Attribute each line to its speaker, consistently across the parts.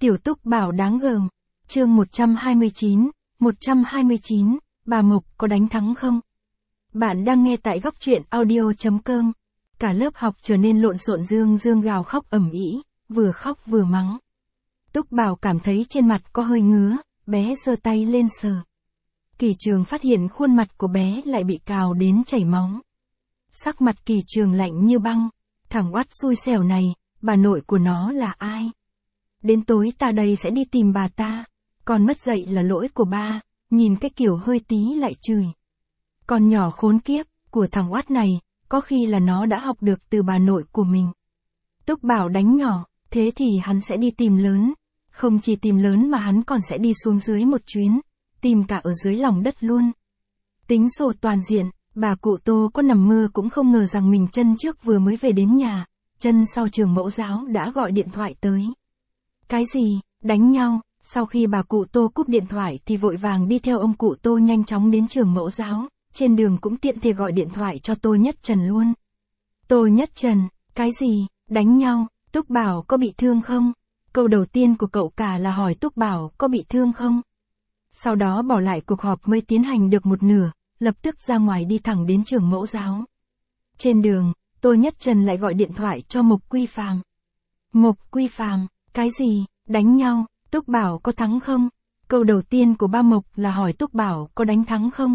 Speaker 1: Tiểu Túc Bảo đáng gờm. Chương 129, bà Mộc có đánh thắng không? Bạn đang nghe tại góc truyện audio.com. Cả lớp học trở nên lộn xộn, Dương Dương gào khóc ầm ĩ, vừa khóc vừa mắng. Túc Bảo cảm thấy trên mặt có hơi ngứa, bé giơ tay lên sờ. Kỳ Trường phát hiện khuôn mặt của bé lại bị cào đến chảy máu. Sắc mặt Kỳ Trường lạnh như băng, thằng oắt xui xẻo này, bà nội của nó là ai? Đến tối ta đây sẽ đi tìm bà ta, con mất dạy là lỗi của ba, nhìn cái kiểu hơi tí lại chửi. Con nhỏ khốn kiếp, của thằng oắt này, có khi là nó đã học được từ bà nội của mình. Túc Bảo đánh nhỏ, thế thì hắn sẽ đi tìm lớn, không chỉ tìm lớn mà hắn còn sẽ đi xuống dưới một chuyến, tìm cả ở dưới lòng đất luôn. Tính sổ toàn diện, bà cụ Tô có nằm mơ cũng không ngờ rằng mình chân trước vừa mới về đến nhà, chân sau trường mẫu giáo đã gọi điện thoại tới. Cái gì, đánh nhau? Sau khi bà cụ Tô cúp điện thoại thì vội vàng đi theo ông cụ Tô nhanh chóng đến trường mẫu giáo, trên đường cũng tiện thể gọi điện thoại cho Tô Nhất Trần luôn. Tô Nhất Trần, cái gì, đánh nhau, Túc Bảo có bị thương không? Câu đầu tiên của cậu cả là hỏi Túc Bảo có bị thương không? Sau đó bỏ lại cuộc họp mới tiến hành được một nửa, lập tức ra ngoài đi thẳng đến trường mẫu giáo. Trên đường, Tô Nhất Trần lại gọi điện thoại cho Mộc Quy Phàm. Mộc Quy Phàm, cái gì, đánh nhau, Túc Bảo có thắng không? Câu đầu tiên của ba Mộc là hỏi Túc Bảo có đánh thắng không?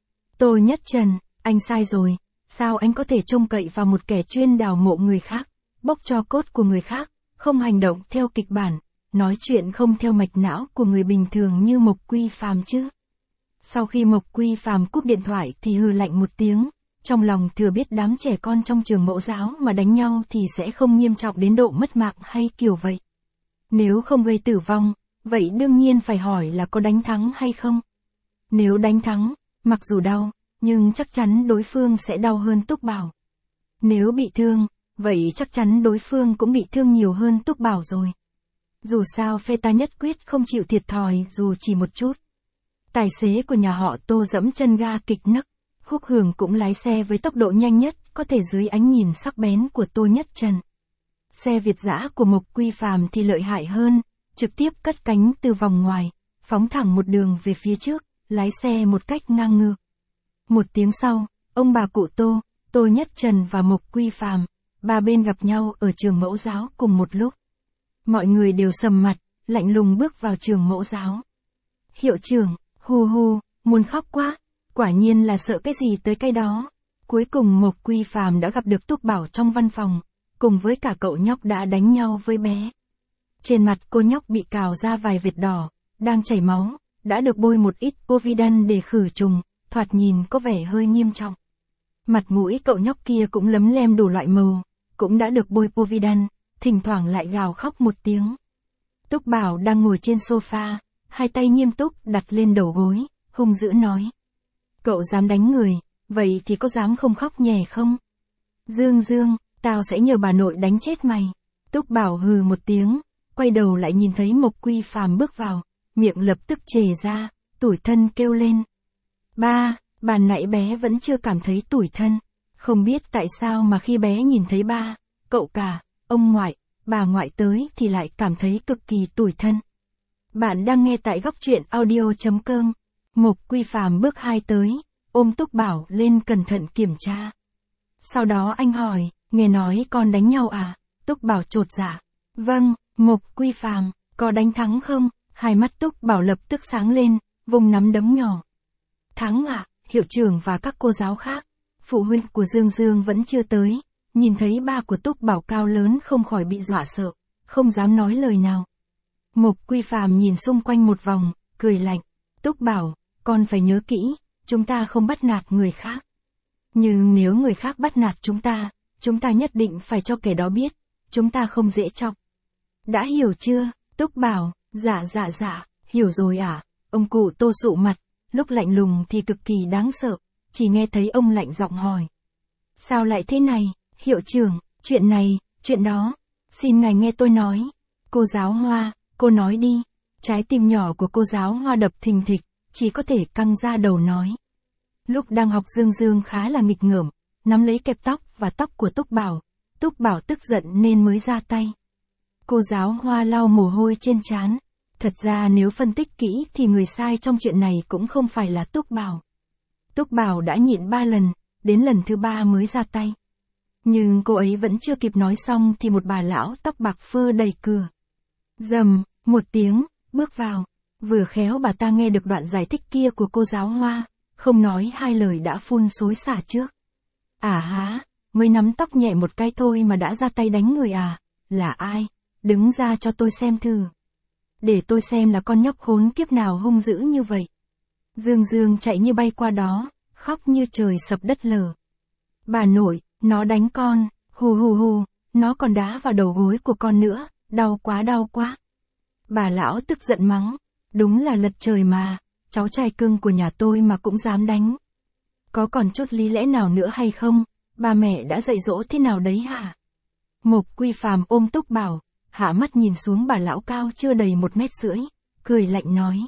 Speaker 1: Tô Nhất Trần, anh sai rồi, sao anh có thể trông cậy vào một kẻ chuyên đào mộ người khác, bóc tro cốt của người khác, không hành động theo kịch bản, nói chuyện không theo mạch não của người bình thường như Mộc Quy Phàm chứ? Sau khi Mộc Quy Phàm cúp điện thoại thì hừ lạnh một tiếng, trong lòng thừa biết đám trẻ con trong trường mẫu giáo mà đánh nhau thì sẽ không nghiêm trọng đến độ mất mạng hay kiểu vậy. Nếu không gây tử vong, vậy đương nhiên phải hỏi là có đánh thắng hay không. Nếu đánh thắng, mặc dù đau, nhưng chắc chắn đối phương sẽ đau hơn Túc Bảo. Nếu bị thương, vậy chắc chắn đối phương cũng bị thương nhiều hơn Túc Bảo rồi. Dù sao phe ta nhất quyết không chịu thiệt thòi dù chỉ một chút. Tài xế của nhà họ Tô dẫm chân ga kịch nức, Khúc Hường cũng lái xe với tốc độ nhanh nhất có thể dưới ánh nhìn sắc bén của Tô Nhất Trần. Xe Việt dã của Mộc Quy Phàm thì lợi hại hơn, trực tiếp cất cánh từ vòng ngoài, phóng thẳng một đường về phía trước, lái xe một cách ngang ngược. Một tiếng sau, ông bà cụ Tô, Tô Nhất Trần và Mộc Quy Phàm, ba bên gặp nhau ở trường mẫu giáo cùng một lúc. Mọi người đều sầm mặt, lạnh lùng bước vào trường mẫu giáo. Hiệu trưởng, hu hu, muốn khóc quá, quả nhiên là sợ cái gì tới cái đó. Cuối cùng Mộc Quy Phàm đã gặp được Túc Bảo trong văn phòng, cùng với cả cậu nhóc đã đánh nhau với bé. Trên mặt cô nhóc bị cào ra vài vệt đỏ, đang chảy máu, đã được bôi một ít Povidone để khử trùng, thoạt nhìn có vẻ hơi nghiêm trọng. Mặt mũi cậu nhóc kia cũng lấm lem đủ loại màu, cũng đã được bôi Povidone, thỉnh thoảng lại gào khóc một tiếng. Túc Bảo đang ngồi trên sofa, hai tay nghiêm túc đặt lên đầu gối, hung dữ nói. Cậu dám đánh người, vậy thì có dám không khóc nhè không? Dương Dương, tao sẽ nhờ bà nội đánh chết mày. Túc Bảo hừ một tiếng, quay đầu lại nhìn thấy Mộc Quy Phàm bước vào, miệng lập tức trề ra, tủi thân kêu lên. Ba, ban nãy bé vẫn chưa cảm thấy tủi thân, không biết tại sao mà khi bé nhìn thấy ba, cậu cả, ông ngoại, bà ngoại tới thì lại cảm thấy cực kỳ tủi thân. Bạn đang nghe tại góc truyện audio.com. Mộc Quy Phàm bước hai tới, ôm Túc Bảo lên cẩn thận kiểm tra. Sau đó anh hỏi, nghe nói con đánh nhau à? Túc Bảo chột dạ. Vâng, Mộc Quy Phàm, có đánh thắng không? Hai mắt Túc Bảo lập tức sáng lên, vùng nắm đấm nhỏ. Thắng à, hiệu trưởng và các cô giáo khác. Phụ huynh của Dương Dương vẫn chưa tới, nhìn thấy ba của Túc Bảo cao lớn không khỏi bị dọa sợ, không dám nói lời nào. Mộc Quy Phàm nhìn xung quanh một vòng, cười lạnh. Túc Bảo, con phải nhớ kỹ, chúng ta không bắt nạt người khác. Nhưng nếu người khác bắt nạt chúng ta nhất định phải cho kẻ đó biết, chúng ta không dễ chọc. Đã hiểu chưa? Túc Bảo, dạ, hiểu rồi à? Ông cụ Tô sụ mặt, lúc lạnh lùng thì cực kỳ đáng sợ, chỉ nghe thấy ông lạnh giọng hỏi. Sao lại thế này, hiệu trưởng, chuyện này, chuyện đó, xin ngài nghe tôi nói. Cô giáo Hoa, cô nói đi. Trái tim nhỏ của cô giáo Hoa đập thình thịch, chỉ có thể căng ra đầu nói. Lúc đang học Dương Dương khá là nghịch ngợm, nắm lấy kẹp tóc và tóc của Túc Bảo tức giận nên mới ra tay. Cô giáo Hoa lau mồ hôi trên trán. Thật ra nếu phân tích kỹ thì người sai trong chuyện này cũng không phải là Túc Bảo. Túc Bảo đã nhịn 3 lần, đến lần thứ 3 mới ra tay. Nhưng cô ấy vẫn chưa kịp nói xong thì một bà lão tóc bạc phơ đẩy cửa. Rầm, một tiếng, bước vào. Vừa khéo bà ta nghe được đoạn giải thích kia của cô giáo Hoa, không nói 2 lời đã phun xối xả trước. À há, mới nắm tóc nhẹ một cái thôi mà đã ra tay đánh người à, là ai? Đứng ra cho tôi xem thử. Để tôi xem là con nhóc khốn kiếp nào hung dữ như vậy. Dương Dương chạy như bay qua đó, khóc như trời sập đất lở. Bà nội, nó đánh con, hù hù hù, nó còn đá vào đầu gối của con nữa, đau quá đau quá. Bà lão tức giận mắng, đúng là lật trời mà, cháu trai cưng của nhà tôi mà cũng dám đánh. Có còn chút lý lẽ nào nữa hay không, ba mẹ đã dạy dỗ thế nào đấy hả? Mộc Quy Phàm ôm Túc Bảo, hạ mắt nhìn xuống bà lão cao chưa đầy 1,5 mét, cười lạnh nói.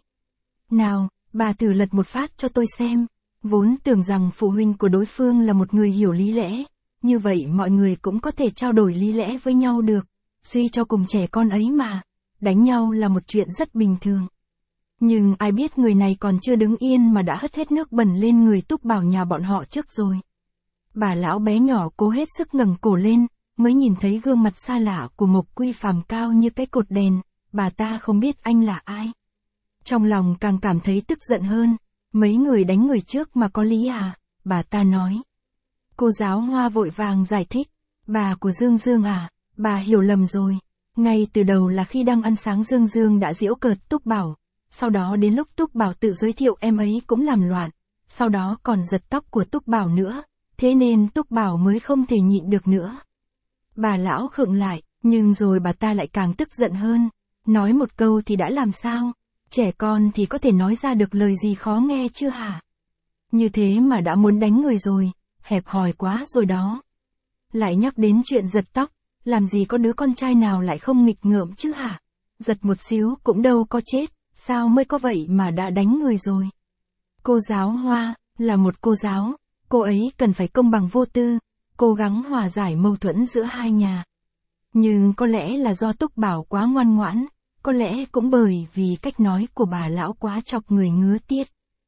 Speaker 1: Nào, bà thử lật một phát cho tôi xem, vốn tưởng rằng phụ huynh của đối phương là một người hiểu lý lẽ, như vậy mọi người cũng có thể trao đổi lý lẽ với nhau được, suy cho cùng trẻ con ấy mà, đánh nhau là một chuyện rất bình thường. Nhưng ai biết người này còn chưa đứng yên mà đã hất hết nước bẩn lên người Túc Bảo nhà bọn họ trước rồi. Bà lão bé nhỏ cố hết sức ngẩng cổ lên, mới nhìn thấy gương mặt xa lạ của Mộc Quy Phàm cao như cái cột đèn, bà ta không biết anh là ai. Trong lòng càng cảm thấy tức giận hơn, mấy người đánh người trước mà có lý à, bà ta nói. Cô giáo Hoa vội vàng giải thích, bà của Dương Dương à, bà hiểu lầm rồi. Ngay từ đầu là khi đang ăn sáng Dương Dương đã giễu cợt Túc Bảo, sau đó đến lúc Túc Bảo tự giới thiệu em ấy cũng làm loạn, sau đó còn giật tóc của Túc Bảo nữa, thế nên Túc Bảo mới không thể nhịn được nữa. Bà lão khựng lại, nhưng rồi bà ta lại càng tức giận hơn, nói một câu thì đã làm sao, trẻ con thì có thể nói ra được lời gì khó nghe chưa hả? Như thế mà đã muốn đánh người rồi, hẹp hòi quá rồi đó. Lại nhắc đến chuyện giật tóc, làm gì có đứa con trai nào lại không nghịch ngợm chứ hả? Giật một xíu cũng đâu có chết, sao mới có vậy mà đã đánh người rồi? Cô giáo Hoa, là một cô giáo, cô ấy cần phải công bằng vô tư, cố gắng hòa giải mâu thuẫn giữa hai nhà. Nhưng có lẽ là do Túc Bảo quá ngoan ngoãn, có lẽ cũng bởi vì cách nói của bà lão quá chọc người ngứa tiết.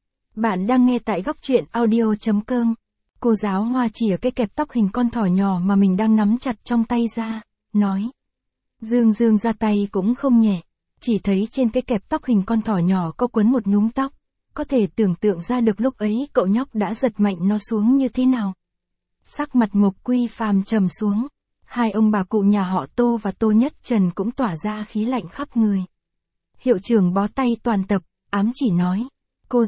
Speaker 1: Bạn đang nghe tại góc truyện audio.com. Cô giáo Hoa chìa cái kẹp tóc hình con thỏ nhỏ mà mình đang nắm chặt trong tay ra, nói. Dương Dương ra tay cũng không nhẹ, chỉ thấy trên cái kẹp tóc hình con thỏ nhỏ có quấn một nhúm tóc, có thể tưởng tượng ra được lúc ấy cậu nhóc đã giật mạnh nó xuống như thế nào. Sắc mặt Mộc Quy Phàm trầm xuống, hai ông bà cụ nhà họ Tô và Tô Nhất Trần cũng tỏa ra khí lạnh khắp người. Hiệu trưởng bó tay toàn tập, ám chỉ nói, cô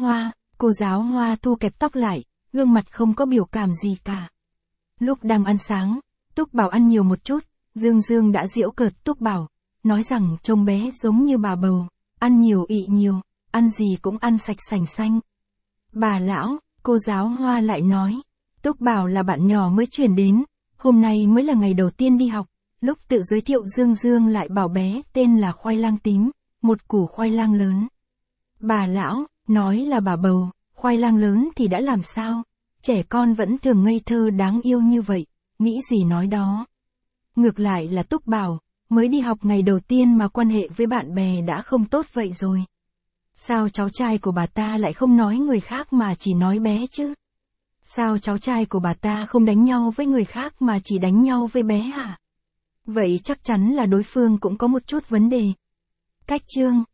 Speaker 1: giáo Hoa thu kẹp tóc lại, gương mặt không có biểu cảm gì cả. Lúc đang ăn sáng, Túc Bảo ăn nhiều một chút, Dương Dương đã giễu cợt Túc Bảo, nói rằng trông bé giống như bà bầu, ăn nhiều ị nhiều, ăn gì cũng ăn sạch sành xanh. Bà lão, cô giáo Hoa lại nói, Túc Bảo là bạn nhỏ mới chuyển đến, hôm nay mới là ngày đầu tiên đi học, lúc tự giới thiệu Dương Dương lại bảo bé tên là khoai lang tím, một củ khoai lang lớn. Bà lão, nói là bà bầu, khoai lang lớn thì đã làm sao, trẻ con vẫn thường ngây thơ đáng yêu như vậy, nghĩ gì nói đó. Ngược lại là Túc Bảo, mới đi học ngày đầu tiên mà quan hệ với bạn bè đã không tốt vậy rồi. Sao cháu trai của bà ta lại không nói người khác mà chỉ nói bé chứ? Sao cháu trai của bà ta không đánh nhau với người khác mà chỉ đánh nhau với bé hả? Vậy chắc chắn là đối phương cũng có một chút vấn đề. Cách chương